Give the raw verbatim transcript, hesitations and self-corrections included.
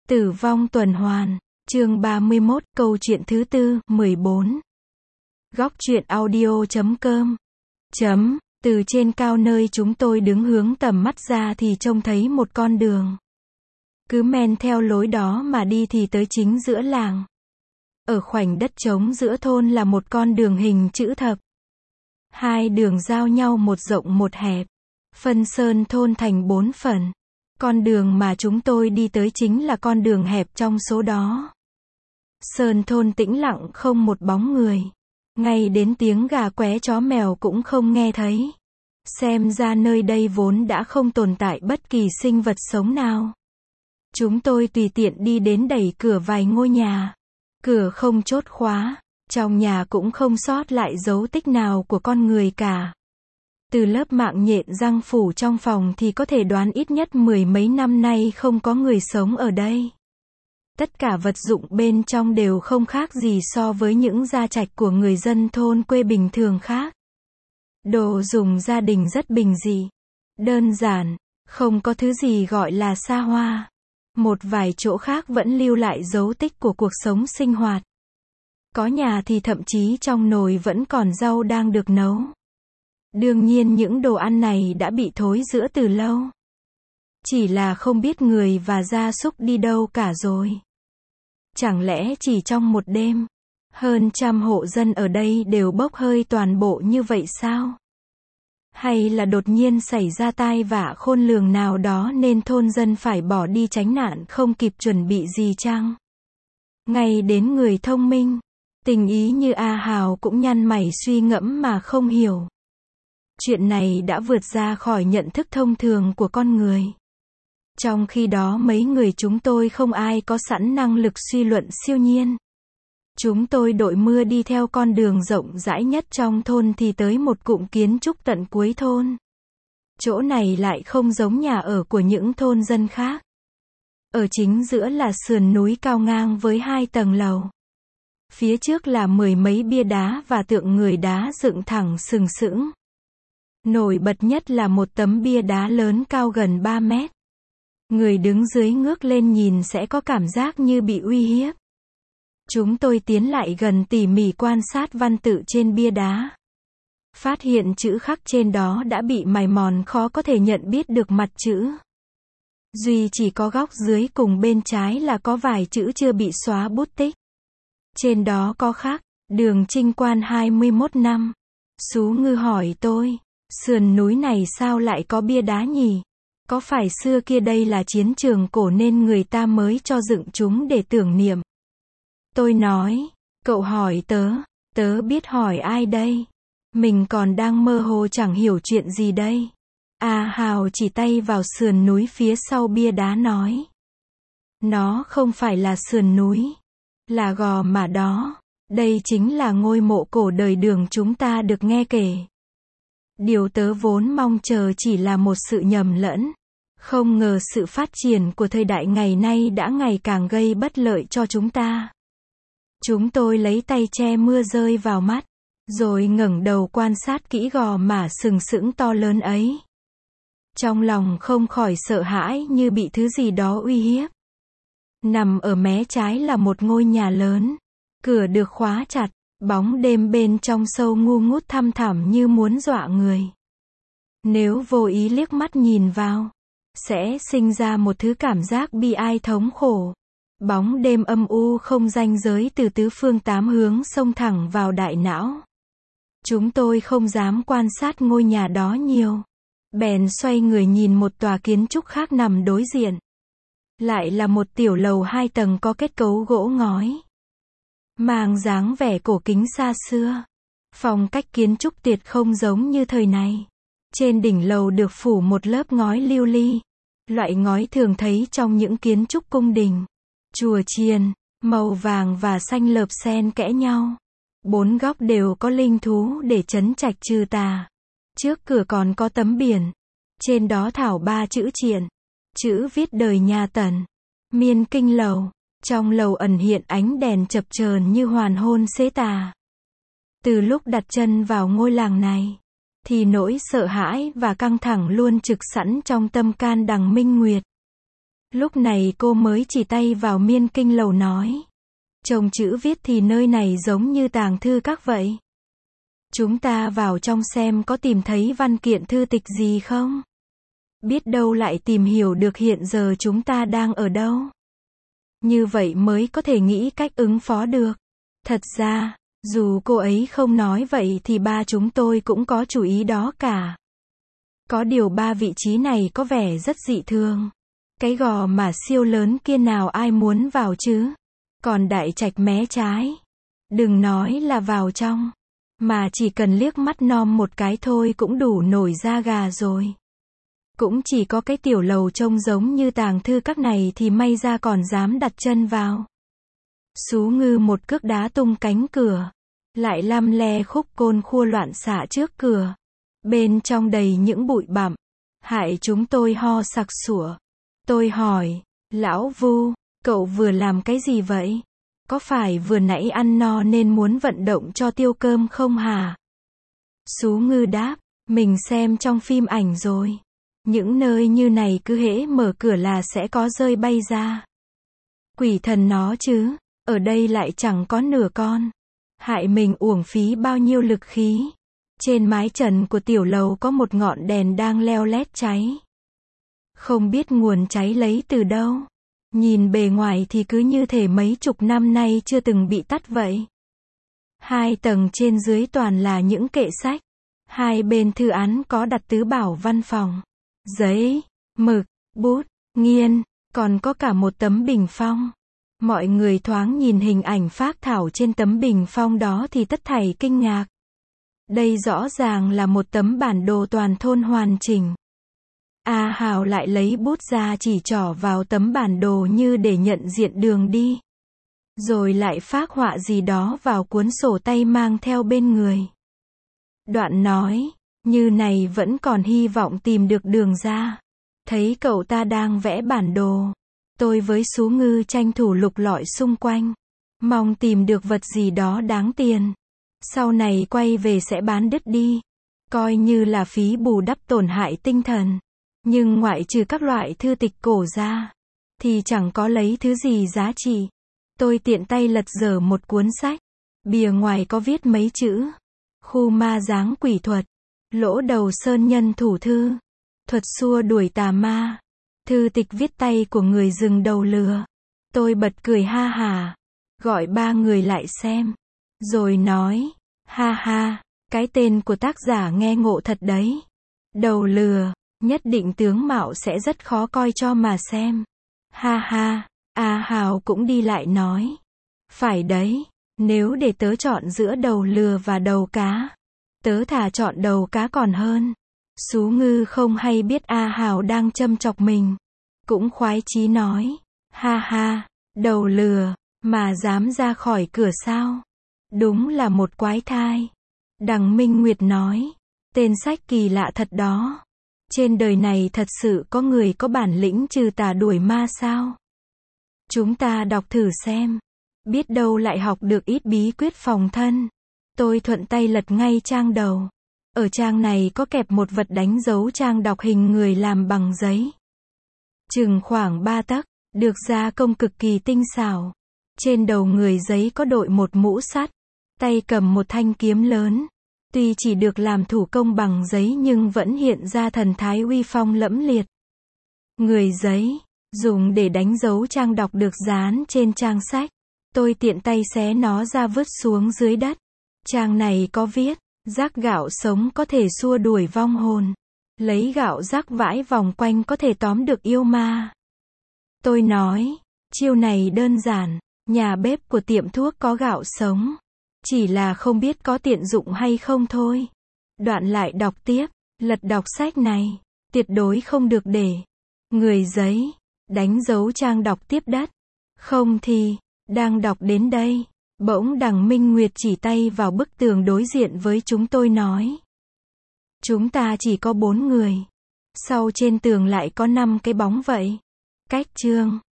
Tử vong tuần hoàn, chương ba mươi mốt, câu chuyện thứ tư, mười bốn. Góc truyện audio chấm com. Chấm, từ trên cao nơi chúng tôi đứng hướng tầm mắt ra thì trông thấy một con đường. Cứ men theo lối đó mà đi thì tới chính giữa làng. Ở khoảnh đất trống giữa thôn là một con đường hình chữ thập. Hai đường giao nhau một rộng một hẹp. Phân sơn thôn thành bốn phần. Con đường mà chúng tôi đi tới chính là con đường hẹp trong số đó. Sơn thôn tĩnh lặng không một bóng người. Ngay đến tiếng gà qué chó mèo cũng không nghe thấy. Xem ra nơi đây vốn đã không tồn tại bất kỳ sinh vật sống nào. Chúng tôi tùy tiện đi đến đẩy cửa vài ngôi nhà. Cửa không chốt khóa. Trong nhà cũng không sót lại dấu tích nào của con người cả. Từ lớp mạng nhện răng phủ trong phòng thì có thể đoán ít nhất mười mấy năm nay không có người sống ở đây. Tất cả vật dụng bên trong đều không khác gì so với những gia trạch của người dân thôn quê bình thường khác. Đồ dùng gia đình rất bình dị, đơn giản, không có thứ gì gọi là xa hoa. Một vài chỗ khác vẫn lưu lại dấu tích của cuộc sống sinh hoạt. Có nhà thì thậm chí trong nồi vẫn còn rau đang được nấu. Đương nhiên những đồ ăn này đã bị thối rữa từ lâu. Chỉ là không biết người và gia súc đi đâu cả rồi. Chẳng lẽ chỉ trong một đêm, hơn trăm hộ dân ở đây đều bốc hơi toàn bộ như vậy sao? Hay là đột nhiên xảy ra tai vạ khôn lường nào đó nên thôn dân phải bỏ đi tránh nạn không kịp chuẩn bị gì chăng? Ngay đến người thông minh, tình ý như A Hào cũng nhăn mày suy ngẫm mà không hiểu. Chuyện này đã vượt ra khỏi nhận thức thông thường của con người. Trong khi đó mấy người chúng tôi không ai có sẵn năng lực suy luận siêu nhiên. Chúng tôi đội mưa đi theo con đường rộng rãi nhất trong thôn thì tới một cụm kiến trúc tận cuối thôn. Chỗ này lại không giống nhà ở của những thôn dân khác. Ở chính giữa là sườn núi cao ngang với hai tầng lầu. Phía trước là mười mấy bia đá và tượng người đá dựng thẳng sừng sững. Nổi bật nhất là một tấm bia đá lớn cao gần ba mét. Người đứng dưới ngước lên nhìn sẽ có cảm giác như bị uy hiếp. Chúng tôi tiến lại gần tỉ mỉ quan sát văn tự trên bia đá. Phát hiện chữ khắc trên đó đã bị mài mòn khó có thể nhận biết được mặt chữ. Duy chỉ có góc dưới cùng bên trái là có vài chữ chưa bị xóa bút tích. Trên đó có khắc, đường Trinh Quan hai mươi mốt năm. Sú Ngư hỏi tôi, sườn núi này sao lại có bia đá nhỉ? Có phải xưa kia đây là chiến trường cổ nên người ta mới cho dựng chúng để tưởng niệm? Tôi nói, cậu hỏi tớ, tớ biết hỏi ai đây? Mình còn đang mơ hồ chẳng hiểu chuyện gì đây. A Hào chỉ tay vào sườn núi phía sau bia đá nói. Nó không phải là sườn núi, là gò mả đó. Đây chính là ngôi mộ cổ đời Đường chúng ta được nghe kể. Điều tớ vốn mong chờ chỉ là một sự nhầm lẫn. Không ngờ sự phát triển của thời đại ngày nay đã ngày càng gây bất lợi cho chúng ta. Chúng tôi lấy tay che mưa rơi vào mắt, rồi ngẩng đầu quan sát kỹ gò mả sừng sững to lớn ấy. Trong lòng không khỏi sợ hãi như bị thứ gì đó uy hiếp. Nằm ở mé trái là một ngôi nhà lớn. Cửa được khóa chặt, bóng đêm bên trong sâu ngu ngút thăm thẳm như muốn dọa người. Nếu vô ý liếc mắt nhìn vào, sẽ sinh ra một thứ cảm giác bi ai thống khổ. Bóng đêm âm u không ranh giới từ tứ phương tám hướng xông thẳng vào đại não. Chúng tôi không dám quan sát ngôi nhà đó nhiều. Bèn xoay người nhìn một tòa kiến trúc khác nằm đối diện. Lại là một tiểu lầu hai tầng có kết cấu gỗ ngói. Mang dáng vẻ cổ kính xa xưa. Phong cách kiến trúc tuyệt không giống như thời này. Trên đỉnh lầu được phủ một lớp ngói lưu ly. Loại ngói thường thấy trong những kiến trúc cung đình, chùa chiền, màu vàng và xanh lợp xen kẽ nhau. Bốn góc đều có linh thú để trấn trạch trừ tà. Trước cửa còn có tấm biển. Trên đó thảo ba chữ triện. Chữ viết đời nhà Tần. Miên kinh lầu. Trong lầu ẩn hiện ánh đèn chập chờn như hoàn hôn xế tà. Từ lúc đặt chân vào ngôi làng này, thì nỗi sợ hãi và căng thẳng luôn trực sẵn trong tâm can đằng Minh Nguyệt. Lúc này cô mới chỉ tay vào miên kinh lầu nói. Trông chữ viết thì nơi này giống như tàng thư các vậy. Chúng ta vào trong xem có tìm thấy văn kiện thư tịch gì không? Biết đâu lại tìm hiểu được hiện giờ chúng ta đang ở đâu. Như vậy mới có thể nghĩ cách ứng phó được. Thật ra, dù cô ấy không nói vậy thì ba chúng tôi cũng có chủ ý đó cả. Có điều ba vị trí này có vẻ rất dị thường. Cái gò mà siêu lớn kia nào ai muốn vào chứ? Còn đại trạch mé trái. Đừng nói là vào trong. Mà chỉ cần liếc mắt nom một cái thôi cũng đủ nổi da gà rồi. Cũng chỉ có cái tiểu lầu trông giống như tàng thư các này thì may ra còn dám đặt chân vào. Sú Ngư một cước đá tung cánh cửa. Lại lăm le khúc côn khua loạn xạ trước cửa. Bên trong đầy những bụi bặm. Hại chúng tôi ho sặc sủa. Tôi hỏi, lão Vu, cậu vừa làm cái gì vậy? Có phải vừa nãy ăn no nên muốn vận động cho tiêu cơm không hả? Sú Ngư đáp, mình xem trong phim ảnh rồi. Những nơi như này cứ hễ mở cửa là sẽ có rơi bay ra. Quỷ thần nó chứ, ở đây lại chẳng có nửa con. Hại mình uổng phí bao nhiêu lực khí. Trên mái trần của tiểu lầu có một ngọn đèn đang leo lét cháy. Không biết nguồn cháy lấy từ đâu. Nhìn bề ngoài thì cứ như thể mấy chục năm nay chưa từng bị tắt vậy. Hai tầng trên dưới toàn là những kệ sách. Hai bên thư án có đặt tứ bảo văn phòng. Giấy, mực, bút, nghiên, còn có cả một tấm bình phong. Mọi người thoáng nhìn hình ảnh phác thảo trên tấm bình phong đó thì tất thảy kinh ngạc. Đây rõ ràng là một tấm bản đồ toàn thôn hoàn chỉnh. A Hào lại lấy bút ra chỉ trỏ vào tấm bản đồ như để nhận diện đường đi. Rồi lại phác họa gì đó vào cuốn sổ tay mang theo bên người. Đoạn nói, như này vẫn còn hy vọng tìm được đường ra. Thấy cậu ta đang vẽ bản đồ. Tôi với Sú Ngư tranh thủ lục lọi xung quanh. Mong tìm được vật gì đó đáng tiền. Sau này quay về sẽ bán đứt đi. Coi như là phí bù đắp tổn hại tinh thần. Nhưng ngoại trừ các loại thư tịch cổ ra, thì chẳng có lấy thứ gì giá trị. Tôi tiện tay lật dở một cuốn sách. Bìa ngoài có viết mấy chữ. Khu ma giáng quỷ thuật. Lỗ đầu sơn nhân thủ thư. Thuật xua đuổi tà ma. Thư tịch viết tay của người rừng đầu lừa. Tôi bật cười ha hả. Gọi ba người lại xem. Rồi nói, ha ha, cái tên của tác giả nghe ngộ thật đấy. Đầu lừa, nhất định tướng mạo sẽ rất khó coi cho mà xem. Ha ha, A Hào cũng đi lại nói. Phải đấy, nếu để tớ chọn giữa đầu lừa và đầu cá, tớ thà chọn đầu cá còn hơn. Sú Ngư không hay biết A Hào đang châm chọc mình. Cũng khoái chí nói, ha ha, đầu lừa, mà dám ra khỏi cửa sao? Đúng là một quái thai. Đằng Minh Nguyệt nói, tên sách kỳ lạ thật đó. Trên đời này thật sự có người có bản lĩnh trừ tà đuổi ma sao? Chúng ta đọc thử xem. Biết đâu lại học được ít bí quyết phòng thân. Tôi thuận tay lật ngay trang đầu. Ở trang này có kẹp một vật đánh dấu trang đọc hình người làm bằng giấy. Chừng khoảng ba tấc, được gia công cực kỳ tinh xảo. Trên đầu người giấy có đội một mũ sắt, tay cầm một thanh kiếm lớn. Tuy chỉ được làm thủ công bằng giấy nhưng vẫn hiện ra thần thái uy phong lẫm liệt. Người giấy, dùng để đánh dấu trang đọc được dán trên trang sách. Tôi tiện tay xé nó ra vứt xuống dưới đất. Trang này có viết, rác gạo sống có thể xua đuổi vong hồn. Lấy gạo rác vãi vòng quanh có thể tóm được yêu ma. Tôi nói, chiêu này đơn giản, nhà bếp của tiệm thuốc có gạo sống. Chỉ là không biết có tiện dụng hay không thôi. Đoạn lại đọc tiếp, lật đọc sách này, tuyệt đối không được để người giấy đánh dấu trang đọc tiếp đất. Không thì, đang đọc đến đây, bỗng đằng Minh Nguyệt chỉ tay vào bức tường đối diện với chúng tôi nói. Chúng ta chỉ có bốn người. Sau trên tường lại có năm cái bóng vậy. Cách chương